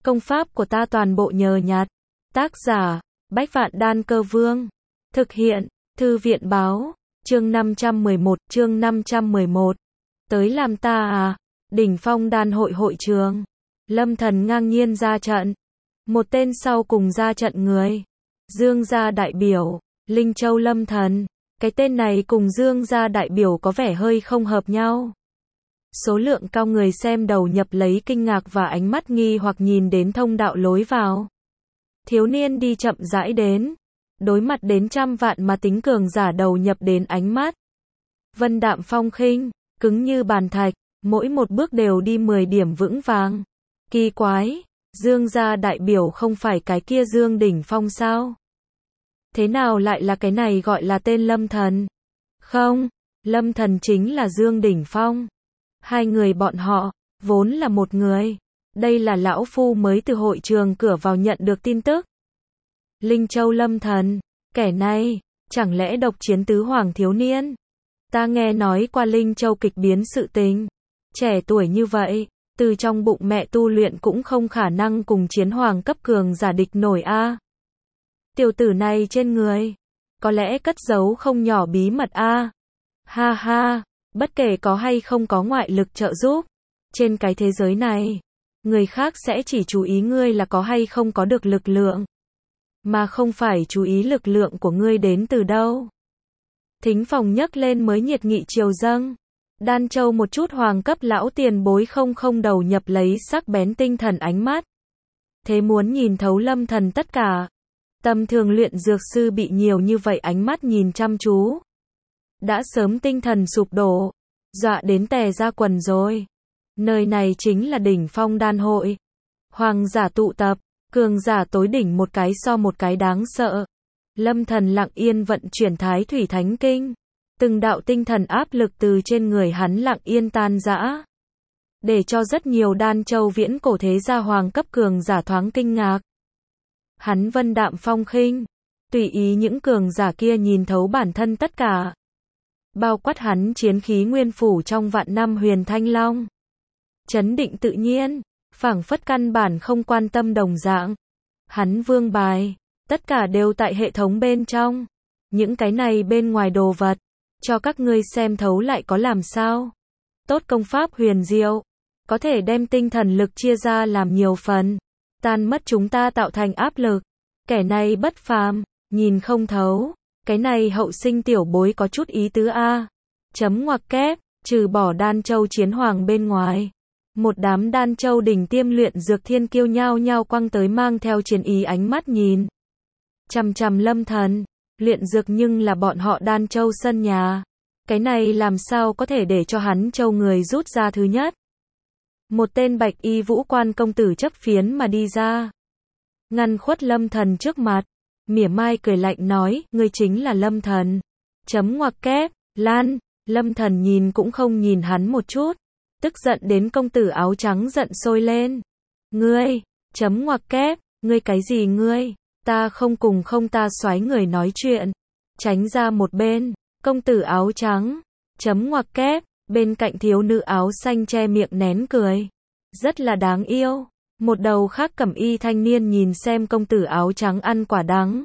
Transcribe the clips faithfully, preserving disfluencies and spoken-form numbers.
Công pháp của ta toàn bộ nhờ nhặt. Tác giả, Bách Vạn Đan Cơ Vương. Thực hiện, Thư viện báo, chương năm trăm mười một, chương năm trăm mười một. Tới làm ta à? Đỉnh phong đan hội hội trường. Lâm Thần ngang nhiên ra trận. Một tên sau cùng ra trận người. Dương gia đại biểu, Linh Châu Lâm Thần. Cái tên này cùng Dương gia đại biểu có vẻ hơi không hợp nhau. Số lượng cao người xem đầu nhập lấy kinh ngạc và ánh mắt nghi hoặc nhìn đến thông đạo lối vào. Thiếu niên đi chậm rãi đến. Đối mặt đến trăm vạn mà tính cường giả đầu nhập đến ánh mắt. Vân đạm phong khinh, cứng như bàn thạch, mỗi một bước đều đi mười điểm vững vàng. Kỳ quái, Dương gia đại biểu không phải cái kia Dương đỉnh phong sao? Thế nào lại là cái này gọi là tên Lâm Thần? Không, Lâm Thần chính là Dương đỉnh phong. Hai người bọn họ, vốn là một người. Đây là lão phu mới từ hội trường cửa vào nhận được tin tức. Linh Châu Lâm Thần, kẻ này, chẳng lẽ độc chiến tứ hoàng thiếu niên? Ta nghe nói qua Linh Châu kịch biến sự tình. Trẻ tuổi như vậy, từ trong bụng mẹ tu luyện cũng không khả năng cùng chiến hoàng cấp cường giả địch nổi a. Tiểu tử này trên người, có lẽ cất giấu không nhỏ bí mật a. Ha ha, bất kể có hay không có ngoại lực trợ giúp, trên cái thế giới này, người khác sẽ chỉ chú ý ngươi là có hay không có được lực lượng, mà không phải chú ý lực lượng của ngươi đến từ đâu. Thính phòng nhấc lên mới nhiệt nghị triều dâng. Đan Châu một chút hoàng cấp lão tiền bối không không đầu nhập lấy sắc bén tinh thần ánh mắt. Thế muốn nhìn thấu Lâm Thần tất cả. Tâm thường luyện dược sư bị nhiều như vậy ánh mắt nhìn chăm chú. Đã sớm tinh thần sụp đổ. Dọa đến tè ra quần rồi. Nơi này chính là đỉnh phong đan hội. Hoàng giả tụ tập. Cường giả tối đỉnh một cái so một cái đáng sợ. Lâm Thần lặng yên vận chuyển Thái Thủy Thánh Kinh. Từng đạo tinh thần áp lực từ trên người hắn lặng yên tan rã. Để cho rất nhiều Đan Châu viễn cổ thế gia hoàng cấp cường giả thoáng kinh ngạc. Hắn vân đạm phong khinh. Tùy ý những cường giả kia nhìn thấu bản thân tất cả. Bao quát hắn chiến khí nguyên phủ trong vạn năm huyền thanh long. Chấn định tự nhiên, phảng phất căn bản không quan tâm đồng dạng. Hắn vương bài, tất cả đều tại hệ thống bên trong. Những cái này bên ngoài đồ vật, cho các ngươi xem thấu lại có làm sao. Tốt công pháp huyền diệu, có thể đem tinh thần lực chia ra làm nhiều phần, tan mất chúng ta tạo thành áp lực. Kẻ này bất phàm, nhìn không thấu. Cái này hậu sinh tiểu bối có chút ý tứ a. Chấm ngoặc kép, trừ bỏ Đan Châu chiến hoàng bên ngoài. Một đám Đan Châu đỉnh tiêm luyện dược thiên kiêu nhao nhao quăng tới mang theo chiến ý ánh mắt nhìn. Chằm chằm Lâm Thần, luyện dược nhưng là bọn họ Đan Châu sân nhà. Cái này làm sao có thể để cho hắn châu người rút ra thứ nhất. Một tên bạch y vũ quan công tử chấp phiến mà đi ra. Ngăn khuất Lâm Thần trước mặt. Mỉa mai cười lạnh nói, ngươi chính là Lâm Thần. Chấm ngoặc kép, lan, Lâm Thần nhìn cũng không nhìn hắn một chút. Tức giận đến công tử áo trắng giận sôi lên. Ngươi, chấm ngoặc kép, ngươi cái gì ngươi, ta không cùng không ta xoái người nói chuyện. Tránh ra một bên, công tử áo trắng, chấm ngoặc kép, bên cạnh thiếu nữ áo xanh che miệng nén cười. Rất là đáng yêu. Một đầu khác cẩm y thanh niên nhìn xem công tử áo trắng ăn quả đắng.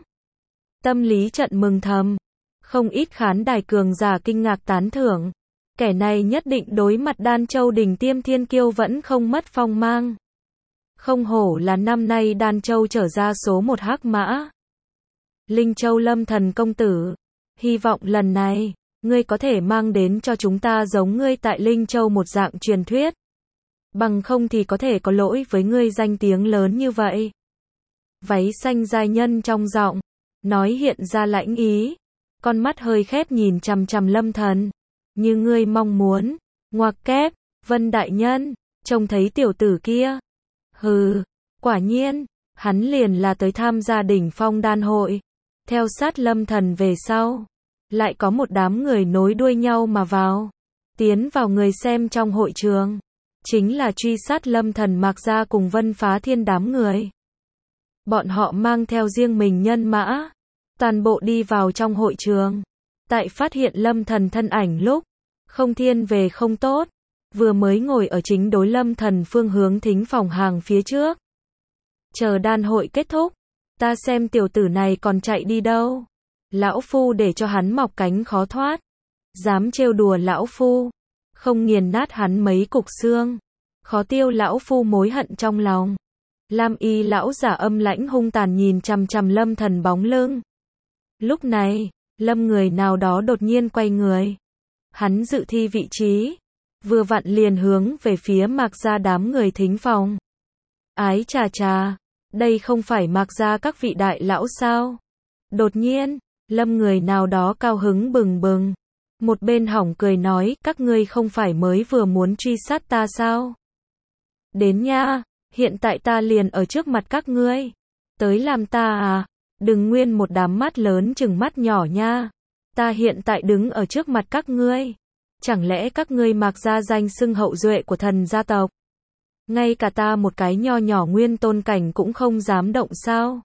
Tâm lý trận mừng thầm. Không ít khán đài cường giả kinh ngạc tán thưởng. Kẻ này nhất định đối mặt Đan Châu đỉnh tiêm thiên kiêu vẫn không mất phong mang. Không hổ là năm nay Đan Châu trở ra số một hắc mã. Linh Châu Lâm Thần công tử. Hy vọng lần này, ngươi có thể mang đến cho chúng ta giống ngươi tại Linh Châu một dạng truyền thuyết. Bằng không thì có thể có lỗi với ngươi danh tiếng lớn như vậy. Váy xanh giai nhân trong giọng, nói hiện ra lãnh ý. Con mắt hơi khép nhìn chằm chằm Lâm Thần. Như ngươi mong muốn. Ngoặc kép, Vân đại nhân, trông thấy tiểu tử kia. Hừ, quả nhiên, hắn liền là tới tham gia đỉnh phong đan hội. Theo sát Lâm Thần về sau, lại có một đám người nối đuôi nhau mà vào. Tiến vào người xem trong hội trường. Chính là truy sát Lâm Thần Mạc Gia cùng Vân Phá Thiên đám người. Bọn họ mang theo riêng mình nhân mã. Toàn bộ đi vào trong hội trường. Tại phát hiện Lâm Thần thân ảnh lúc. Không thiên về không tốt. Vừa mới ngồi ở chính đối Lâm Thần phương hướng thính phòng hàng phía trước. chờ đan hội kết thúc, ta xem tiểu tử này còn chạy đi đâu. Lão phu để cho hắn mọc cánh khó thoát. Dám trêu đùa lão phu, không nghiền nát hắn mấy cục xương, khó tiêu lão phu mối hận trong lòng. Lam y lão giả âm lãnh hung tàn nhìn chằm chằm Lâm Thần bóng lưng. Lúc này, Lâm người nào đó đột nhiên quay người. Hắn dự thi vị trí, vừa vặn liền hướng về phía Mạc gia đám người thính phòng. Ái chà chà, đây không phải Mạc gia các vị đại lão sao? Đột nhiên, Lâm người nào đó cao hứng bừng bừng. Một bên hỏng cười nói, các ngươi không phải mới vừa muốn truy sát ta sao? Đến nha, hiện tại ta liền ở trước mặt các ngươi. Tới làm ta à? Đừng nguyên một đám mắt lớn chừng mắt nhỏ nha. Ta hiện tại đứng ở trước mặt các ngươi. Chẳng lẽ các ngươi Mạc gia danh xưng hậu duệ của thần gia tộc? Ngay cả ta một cái nho nhỏ nguyên tôn cảnh cũng không dám động sao?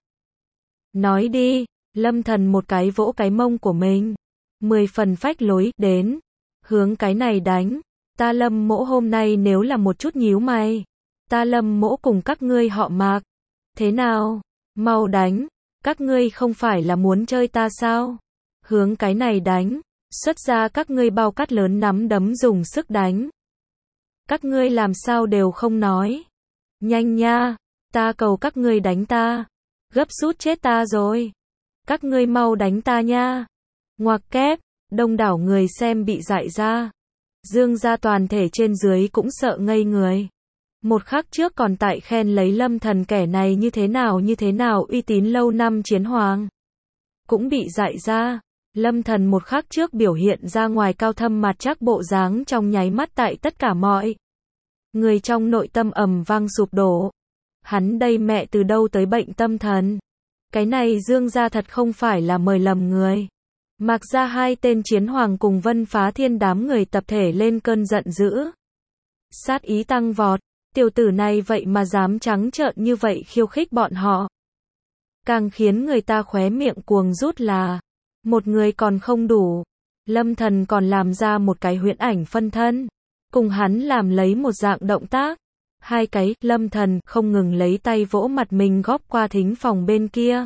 Nói đi, Lâm Thần một cái vỗ cái mông của mình. Mười phần phách lối, đến. Hướng cái này đánh. Ta Lâm mỗ hôm nay nếu là một chút nhíu mày. Ta Lâm mỗ cùng các ngươi họ Mạc. Thế nào? Mau đánh. Các ngươi không phải là muốn chơi ta sao? Hướng cái này đánh. Xuất ra các ngươi bao cát lớn nắm đấm dùng sức đánh. Các ngươi làm sao đều không nói. Nhanh nha. Ta cầu các ngươi đánh ta. Gấp rút chết ta rồi. Các ngươi mau đánh ta nha. Ngoặc kép, đông đảo người xem bị dại ra. Dương gia toàn thể trên dưới cũng sợ ngây người. Một khắc trước còn tại khen lấy Lâm Thần kẻ này như thế nào như thế nào uy tín lâu năm chiến hoàng. Cũng bị dại ra. Lâm Thần một khắc trước biểu hiện ra ngoài cao thâm mặt chắc bộ dáng trong nháy mắt tại tất cả mọi người trong nội tâm ầm vang sụp đổ. Hắn đây mẹ từ đâu tới bệnh tâm thần. Cái này Dương gia thật không phải là mời lầm người. Mạc gia hai tên chiến hoàng cùng Vân Phá Thiên đám người tập thể lên cơn giận dữ. Sát ý tăng vọt, tiểu tử này vậy mà dám trắng trợn như vậy khiêu khích bọn họ. Càng khiến người ta khóe miệng cuồng rút là, một người còn không đủ. Lâm Thần còn làm ra một cái huyễn ảnh phân thân, cùng hắn làm lấy một dạng động tác. Hai cái, Lâm Thần không ngừng lấy tay vỗ mặt mình góp qua thính phòng bên kia.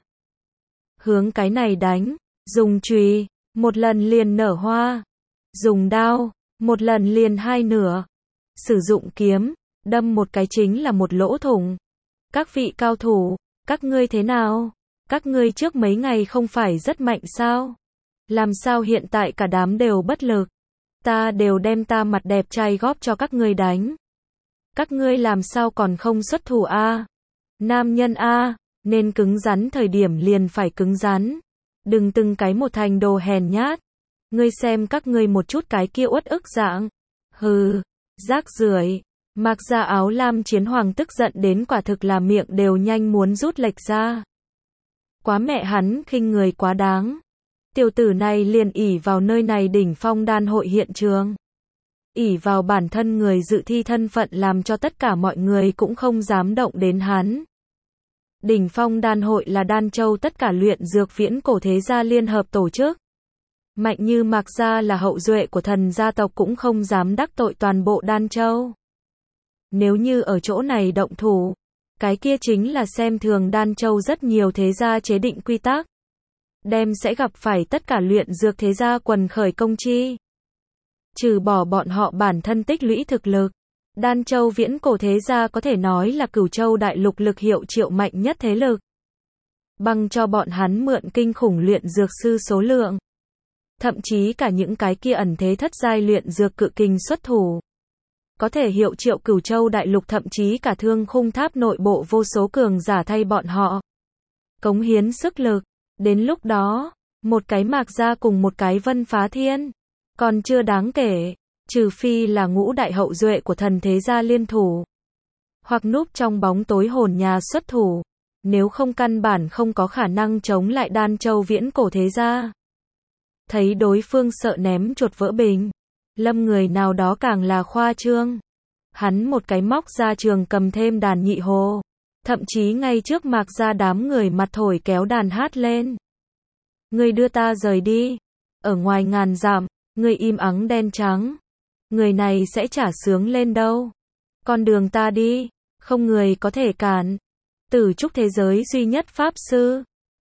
Hướng cái này đánh. Dùng chùy, một lần liền nở hoa. Dùng đao, một lần liền hai nửa. Sử dụng kiếm, đâm một cái chính là một lỗ thủng. Các vị cao thủ, các ngươi thế nào? Các ngươi trước mấy ngày không phải rất mạnh sao? Làm sao hiện tại cả đám đều bất lực? Ta đều đem ta mặt đẹp trai góp cho các ngươi đánh. Các ngươi làm sao còn không xuất thủ a? Nam nhân a, nên cứng rắn thời điểm liền phải cứng rắn. Đừng từng cái một thành đồ hèn nhát. Ngươi xem các ngươi một chút cái kia uất ức dạng. Hừ, rác rưởi. Mạc gia áo lam chiến hoàng tức giận đến quả thực là miệng đều nhanh muốn rút lệch ra. Quá mẹ hắn khinh người quá đáng. Tiểu tử này liền ỷ vào nơi này đỉnh phong đan hội hiện trường. Ỷ vào bản thân người dự thi thân phận làm cho tất cả mọi người cũng không dám động đến hắn. Đỉnh phong đan hội là Đan Châu tất cả luyện dược viễn cổ thế gia liên hợp tổ chức. Mạnh như Mạc gia là hậu duệ của thần gia tộc cũng không dám đắc tội toàn bộ Đan Châu. Nếu như ở chỗ này động thủ, cái kia chính là xem thường Đan Châu rất nhiều thế gia chế định quy tắc. Đem sẽ gặp phải tất cả luyện dược thế gia quần khởi công chi. Trừ bỏ bọn họ bản thân tích lũy thực lực. Đan Châu viễn cổ thế gia có thể nói là Cửu Châu đại lục lực hiệu triệu mạnh nhất thế lực. Bằng cho bọn hắn mượn kinh khủng luyện dược sư số lượng. Thậm chí cả những cái kia ẩn thế thất giai luyện dược cự kình xuất thủ. Có thể hiệu triệu Cửu Châu đại lục thậm chí cả Thương Khung Tháp nội bộ vô số cường giả thay bọn họ. Cống hiến sức lực. Đến lúc đó, một cái Mạc gia cùng một cái Vân Phá Thiên. Còn chưa đáng kể. Trừ phi là ngũ đại hậu duệ của thần thế gia liên thủ. Hoặc núp trong bóng tối hồn nhà xuất thủ. Nếu không căn bản không có khả năng chống lại Đan Châu viễn cổ thế gia. Thấy đối phương sợ ném chuột vỡ bình. Lâm người nào đó càng là khoa trương. Hắn một cái móc ra trường cầm thêm đàn nhị hồ. Thậm chí ngay trước Mạc gia đám người mặt thổi kéo đàn hát lên. Người đưa ta rời đi. Ở ngoài ngàn dặm, người im ắng đen trắng. Người này sẽ trả sướng lên đâu. Con đường ta đi, không người có thể cản. Tử trúc thế giới duy nhất Pháp Sư.